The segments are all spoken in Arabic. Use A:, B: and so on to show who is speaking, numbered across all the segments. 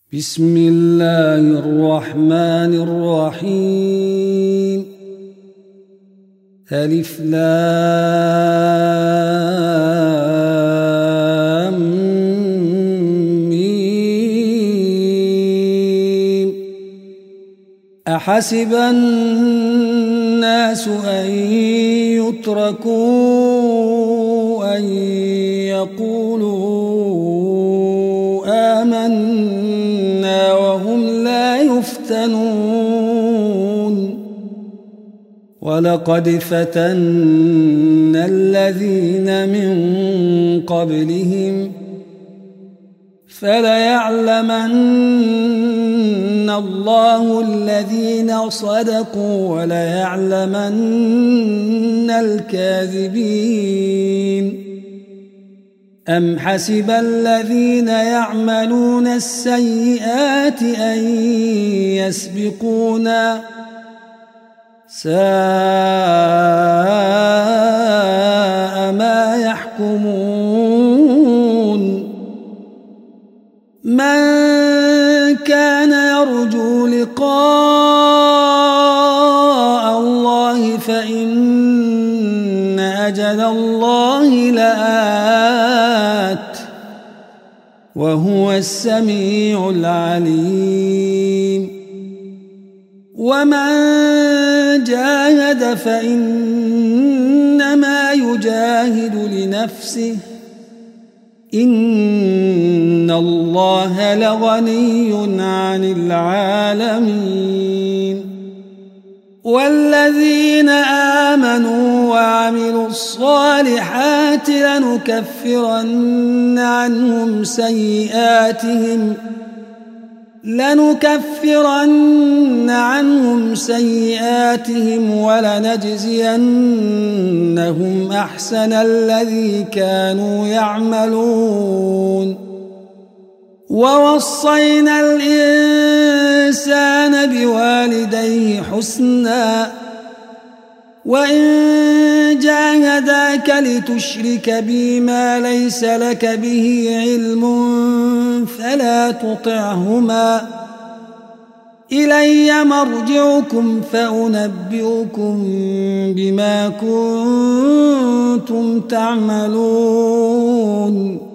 A: بسم الله الرحمن الرحيم ألف لام ميم أحسب الناس أن يتركوا أن يقولوا آمنا وهم لا يفتنون ولقد فتنا الذين من قبلهم فليعلمن الله الذين صدقوا وليعلمن الكاذبين أم حسب الذين يعملون السيئات أن يسبقونا ساء ما يحكمون من كان يرجو لقاء الله فإن أجل الله لآت وهو السميع العليم ومن جاهد فإنما يجاهد لنفسه إن الله لغني عن العالمين والذين آمنوا وعملوا الصالحات لنكفرن عنهم سيئاتهم ولنجزينهم أحسن الذي كانوا يعملون ووصينا الإنسان بوالديه حسنا وإن جاهداك لتشرك بي ما ليس لك به علم فلا تطعهما إلي مرجعكم فأنبئكم بما كنتم تعملون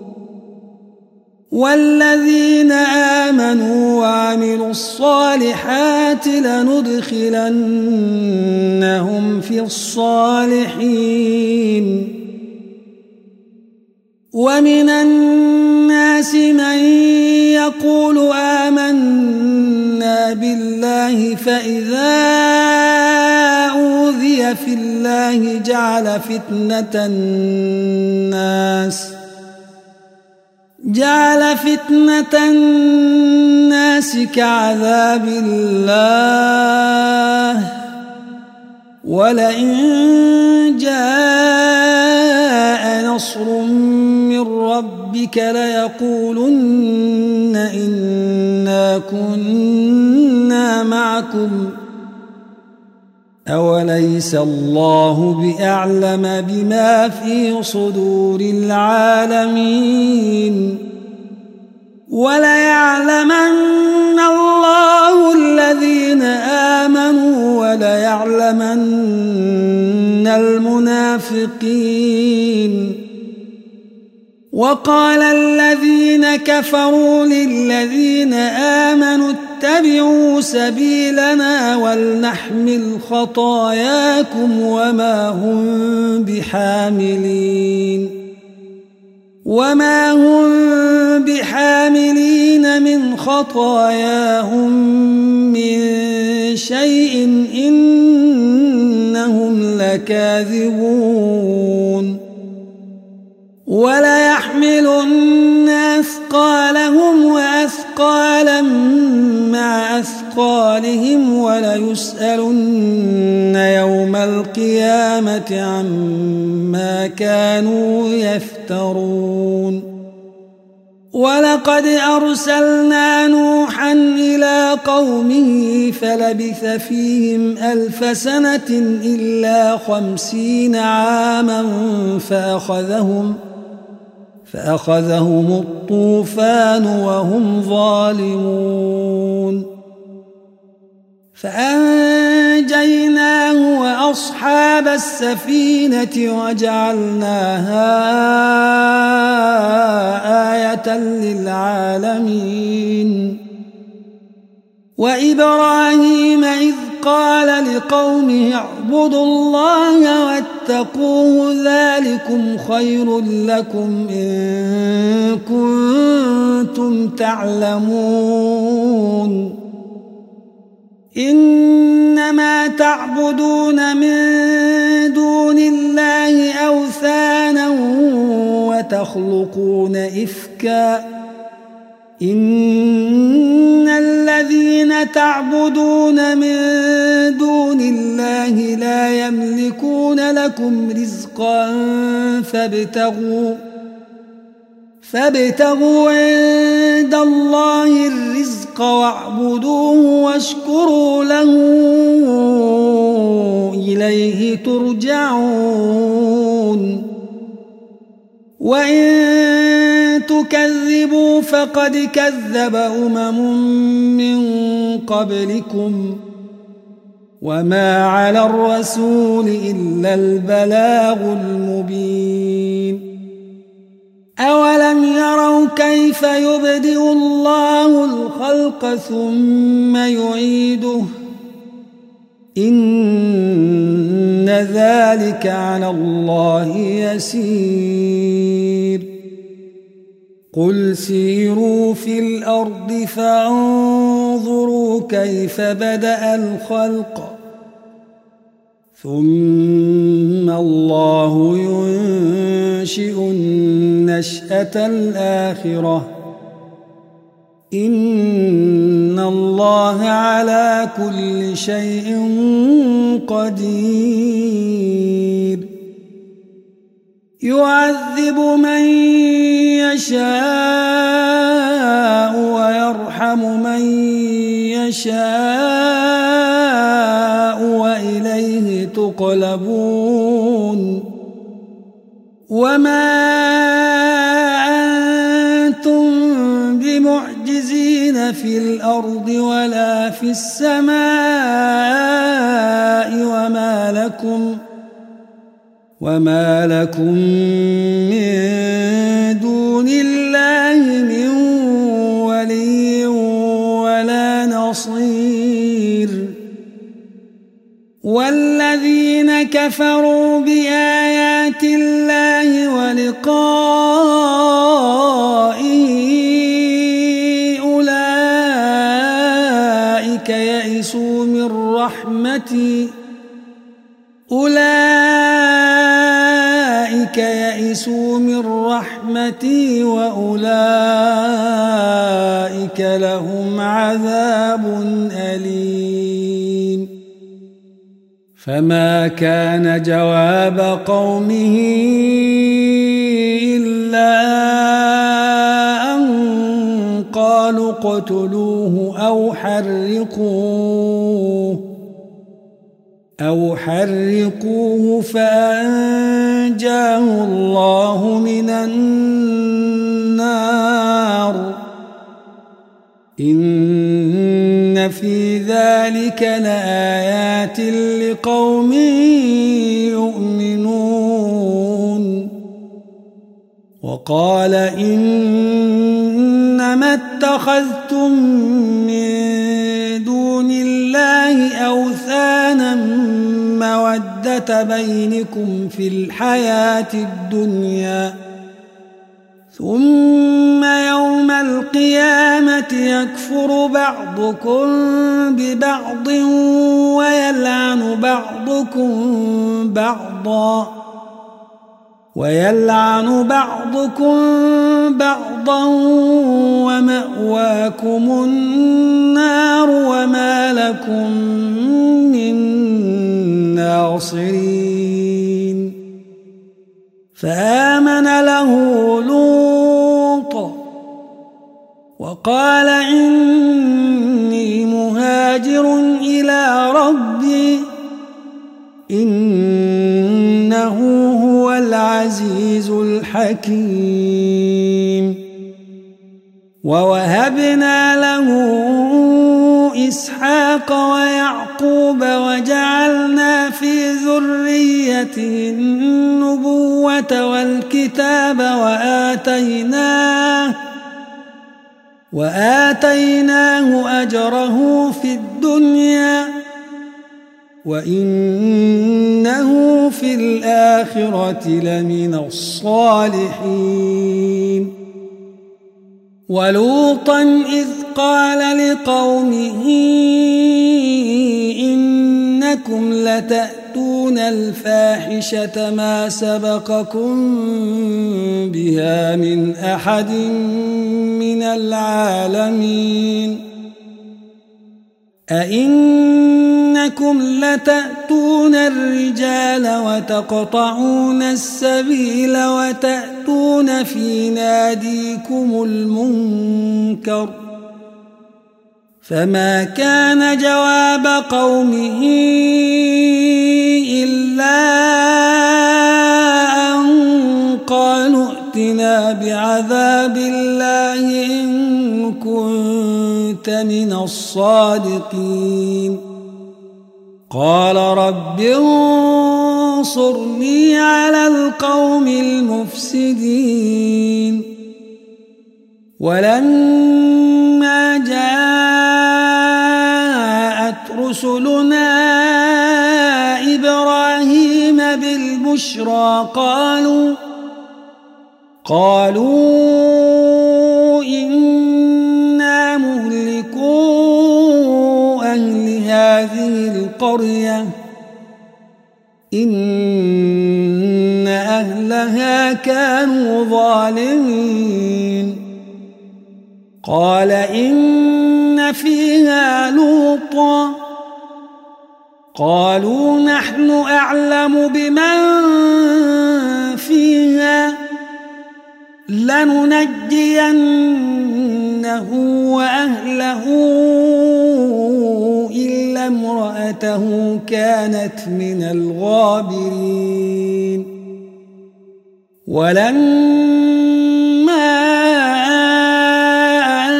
A: والذين آمنوا وعملوا الصالحات لندخلنهم في الصالحين ومن الناس من يقول آمنا بالله فإذا أوذي في الله جعل فتنة الناس كعذاب الله ولئن جاء نصر من ربك ليقولن إنا كنا معكم أوليس الله بأعلم بما في صدور العالمين وليعلمن الله الذين آمنوا وليعلمن المنافقين وقال الذين كفروا للذين آمنوا اتبعوا سبيلنا ولنحمل خطاياكم وما هم بحاملين من خطاياهم من شيء إنهم لكاذبون وليحملن أثقالهم وأثقالا مع أثقالهم وليسألن يوم القيامة عما كانوا يفترون ولقد أرسلنا نوحا إلى قومه فلبث فيهم 1000 سنة إلا 50 عاما فأخذهم الطوفان وهم ظالمون فأنجيناه وأصحاب السفينة وجعلناها آية للعالمين وإبراهيم إذ قال لقومه اعبدوا الله واتقوه ذلكم خير لكم إن كنتم تعلمون إنما تعبدون من دون الله أوثانا وتخلقون إفكا إن الذين تعبدون من دون الله لا يملكون لكم رزقا فابتغوا عند الله الرزق واعبدوه واشكروا له إليه ترجعون وإن تكذبوا فقد كذب من قبلكم وما على الرسول إلا البلاغ المبين أولم يروا كيف يبدئ الله الخلق ثم يعيده إن ذلك على الله يسير قل سيروا في الأرض فانظروا كيف بدأ الخلق ثم الله ينشئ النشأة الآخرة إن الله على كل شيء قدير يعذب من يشاء ويرحم من يشاء وإليه تقلبون وما أنتم بمعجزين في الأرض ولا في السماء وما لكم من دون الله من ولي ولا نصير والذين كفروا بآيات الله ولقائه أولئك يئسوا من رحمتي وأولئك لهم عذاب أليم فما كان جواب قومه إلا أن قالوا اقتلوه أو حرقوه فأنجاه الله من النار إن في ذلك لآيات لقوم يؤمنون وقال إنما اتخذتم من دون الله أوثانا مودة بينكم في الحياة الدنيا ثم يوم القيامة يكفر بعضكم ببعض ويلعن بعضكم بعضا ومأواكم النار وما لكم من ناصرين فآمن له لوط وقال إني مهاجر إلى ربي إنه هو العزيز الحكيم ووهبنا له إسحاق ويعقوب وجعلنا في ذريته النبوة والكتاب وآتيناه أجره في الدنيا وإنه في الآخرة لمن الصالحين ولوطا إذ قال لقومه إنكم لتأتون الفاحشة ما سبقكم بها من أحد من العالمين أئنكم لتأتون الرجال وتقطعون السبيل وتأتون في ناديكم المنكر فما كان جواب قومه إلا أن قالوا ائتنا بعذاب الله إن كنت من الصادقين قال رب انصرني على القوم المفسدين ولما جاءت رسلنا إبراهيم بالبشرى قالوا إنا مهلكو أهل هذه القرية إن أهلها كانوا ظالمين قال إن فيها لوطا قالوا نحن أعلم بمن فيها لننجينه وأهله إلا امرأته كانت من الغابرين ولما أن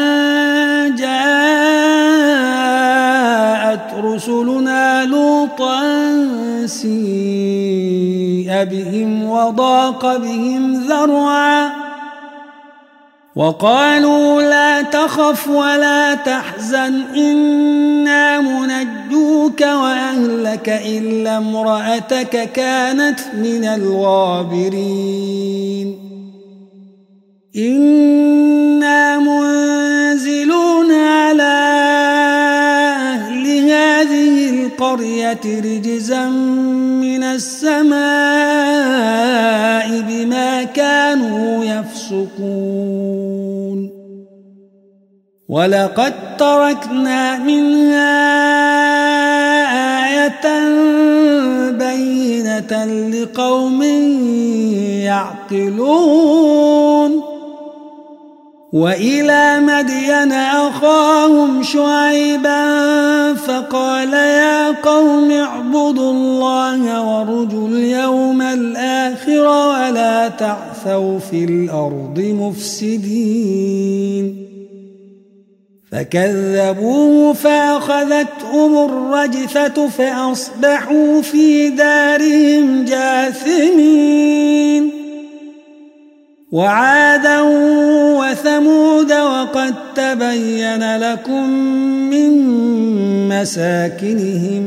A: جاءت رسلنا لوطا سيء بهم وضاق بهم ذرعا وقالوا لا تخف ولا تحزن إنا منجوك وأهلك إلا امرأتك كانت من الغابرين إنا منزلون على أهل هذه القرية رجزا من السماء بما كانوا يفسقون ولقد تركنا منها آية بينة لقوم يعقلون وإلى مدين أخاهم شعيبا فقال يا قوم اعبدوا الله وارجوا اليوم الآخر ولا تعثوا في الأرض مفسدين فكذبوه فأخذتهم الرجفة فأصبحوا في دارهم جاثمين وعادا وثمود وقد تبين لكم من مساكنهم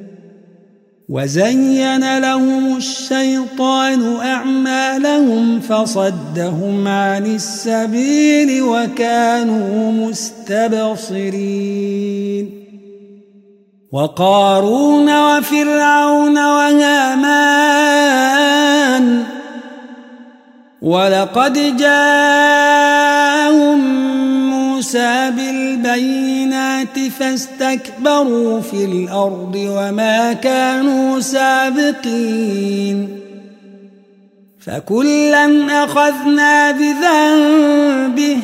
A: وزين لهم الشيطان أعمالهم فصدهم عن السبيل وكانوا مستبصرين وقارون وفرعون وهامان ولقد جاءهم موسى بالبينات فاستكبروا في الأرض وما كانوا سابقين فكلا أخذنا بذنبه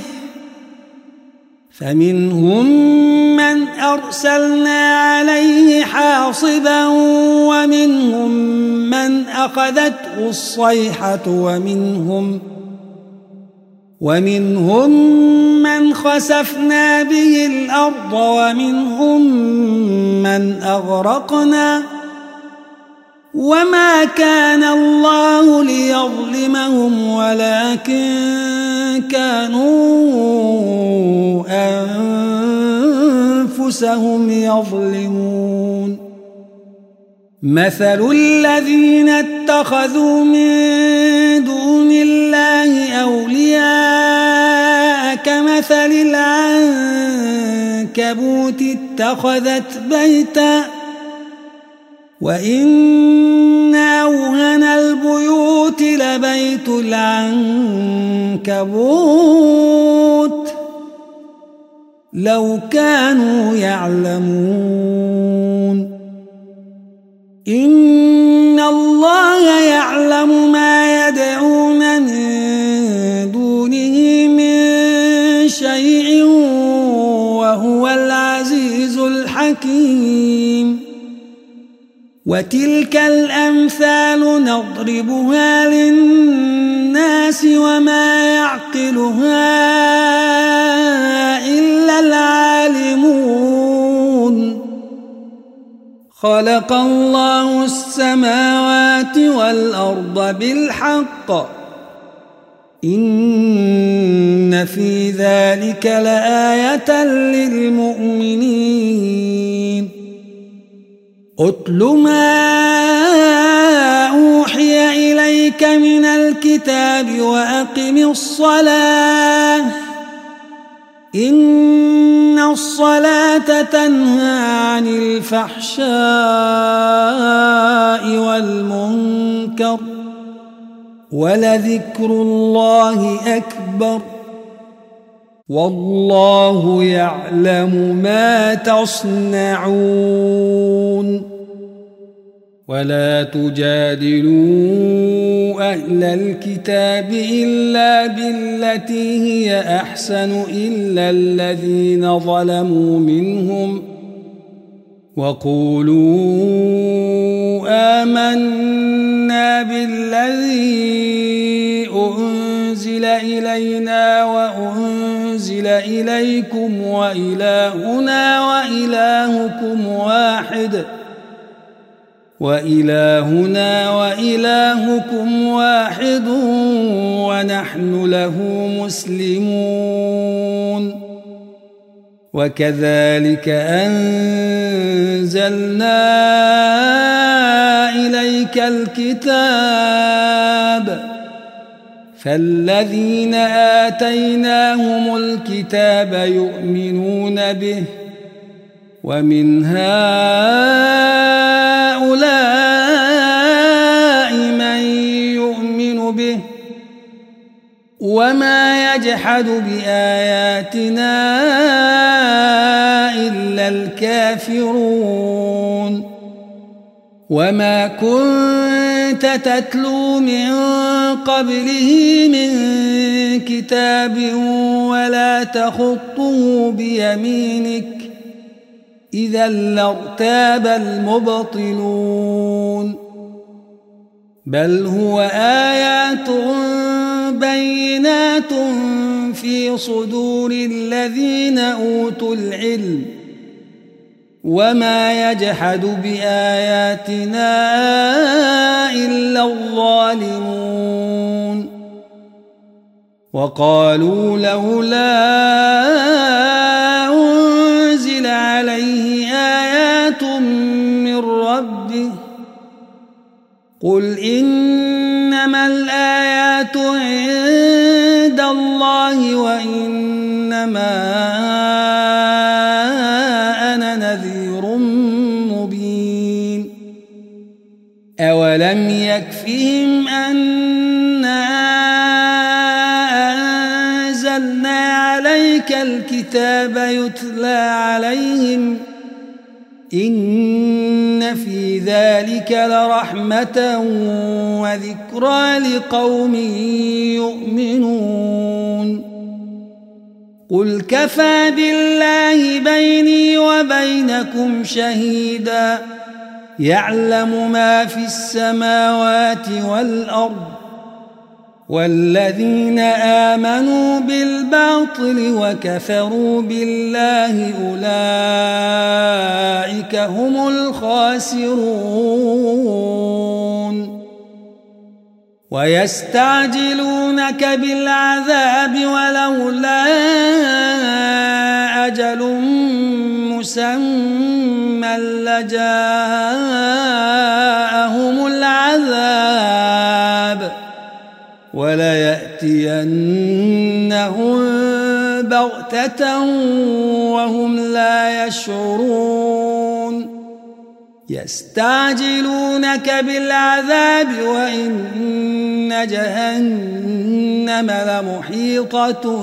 A: فمنهم من أرسلنا عليه حاصبا ومنهم من أخذته الصيحة ومنهم من خسفنا به الأرض ومنهم من أغرقنا وما كان الله ليظلمهم ولكن كانوا أنفسهم يظلمون مثل الذين اتخذوا من دون الله أولياء كمثل العنكبوت اتخذت بيتا وإن أوهن البيوت لبيت العنكبوت لو كانوا يعلمون إن الله يعلم ما يدعون من دونه من شيء وهو العزيز الحكيم وتلك الأمثال نضربها للناس وما يعقلها إلا العالمون خلق الله السماوات والأرض بالحق إن في ذلك لآية للمؤمنين أتل ما أوحي إليك من الكتاب وأقم الصلاة إن الصلاة تنهى عن الفحشاء والمنكر ولذكر الله أكبر والله يعلم ما تصنعون ولا تجادلوا أهل الكتاب إلا بالتي هي أحسن إلا الذين ظلموا منهم وقولوا آمنا بالذي أنزل إلينا وأنزل إليكم وإلهنا وإلهكم واحد ونحن له مسلمون وكذلك أنزلنا إليك الكتاب فالذين آتيناهم الكتاب يؤمنون به ومن هؤلاء من يؤمن به وما يجحد بآياتنا إلا الكافرون وما كنت تتلو من قبله من كتاب ولا تخطه بيمينك إذا لارتاب المبطلون بل هو آيات بينات في صدور الذين أوتوا العلم وما يجحد بآياتنا إلا الظالمون وقالوا لولا أنزل عليه آيات من ربه قل إنما الآيات عند الله وإنما أنا نذير مبين أولم يكفهم أنا أنزلنا عليك الكتاب يتلى عليهم إن في ذلك لرحمة وذكرى لقوم يؤمنون قل كفى بالله بيني وبينكم شهيدا يعلم ما في السماوات والأرض والذين آمنوا بالباطل وكفروا بالله أولئك هم الخاسرون ويستعجلونك بالعذاب ولولا أجل مسمى لجاءهم العذاب وليأتينهم بغتة وهم لا يشعرون يستعجلونك بالعذاب وإن جهنم لمحيطة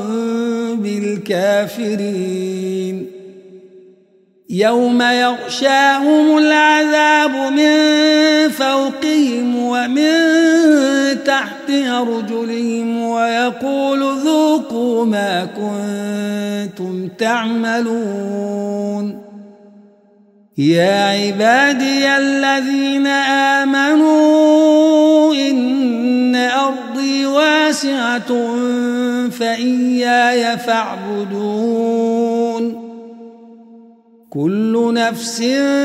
A: بالكافرين يوم يغشاهم العذاب من فوقهم ومن تحت أرجلهم ويقول ذوقوا ما كنتم تعملون يا عبادي الذين آمنوا إن أرضي واسعة فإياي فاعبدون كل نفس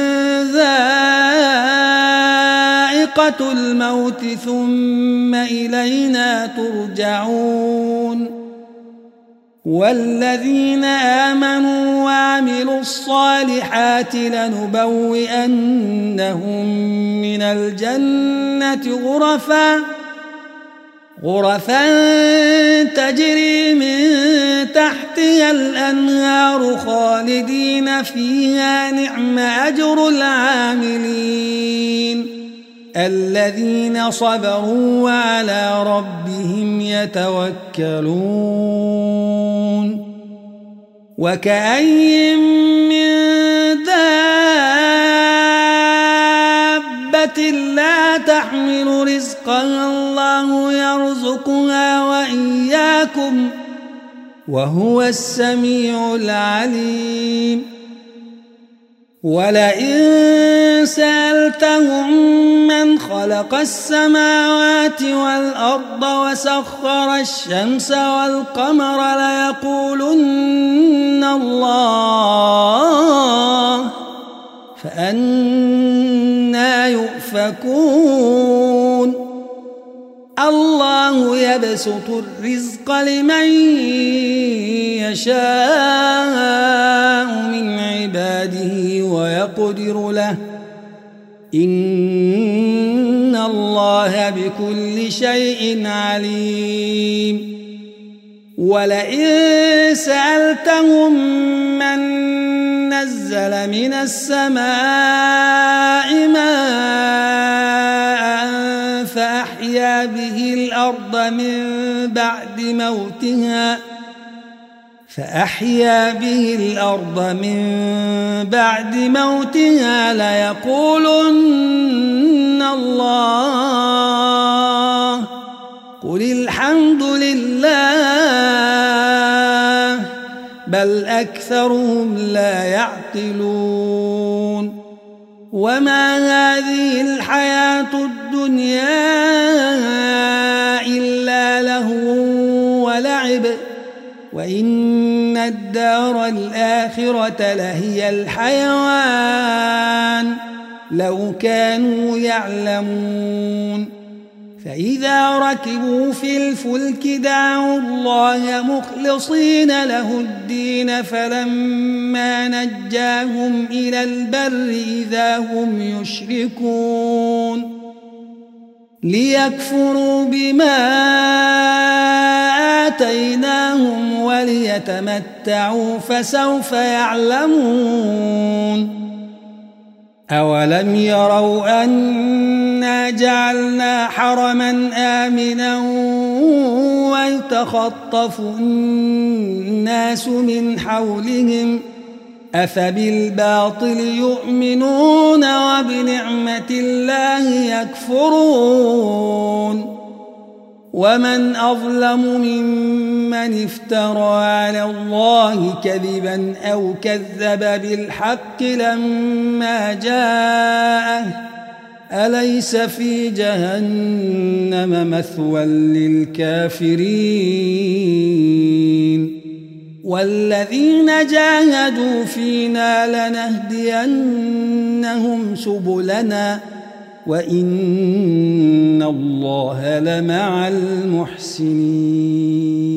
A: ذائقة الموت ثم إلينا ترجعون والذين آمنوا وعملوا الصالحات لنبوئنهم من الجنة غرفا تجري من تحتها الأنهار خالدين فيها نعم أجر العاملين الذين صبروا وعلى ربهم يتوكلون وكأين من دابة لا تحمل رزقها الله يرزقها وإياكم وهو السميع العليم ولئن سألتهم من خلق السماوات والأرض وسخر الشمس والقمر ليقولن الله فأنى يؤفكون الله يبسط الرزق لمن يشاء من عباده ويقدر له إن الله بكل شيء عليم ولئن سألتهم من نزل من السماء ماء فأحيا به الأرض من بعد موتها ليقولن الله قل الحمد لله بل أكثرهم لا يعقلون وما هذه الحياة الدنيا إلا لهو ولعب وإن الدار الآخرة لهي الحيوان لو كانوا يعلمون فإذا ركبوا في الفلك دعوا الله مخلصين له الدين فلما نجاهم إلى البر إذا هم يشركون ليكفروا بما آتيناهم وليتمتعوا فسوف يعلمون أولم يروا أنا جعلنا حرما آمنا ويتخطف الناس من حولهم أفبالباطل يؤمنون وبنعمة الله يكفرون ومن أظلم ممن افترى على الله كذبا أو كذب بالحق لما جاءه أليس في جهنم مثوى للكافرين والذين جاهدوا فينا لنهدينهم سبلنا وإن الله لمع المحسنين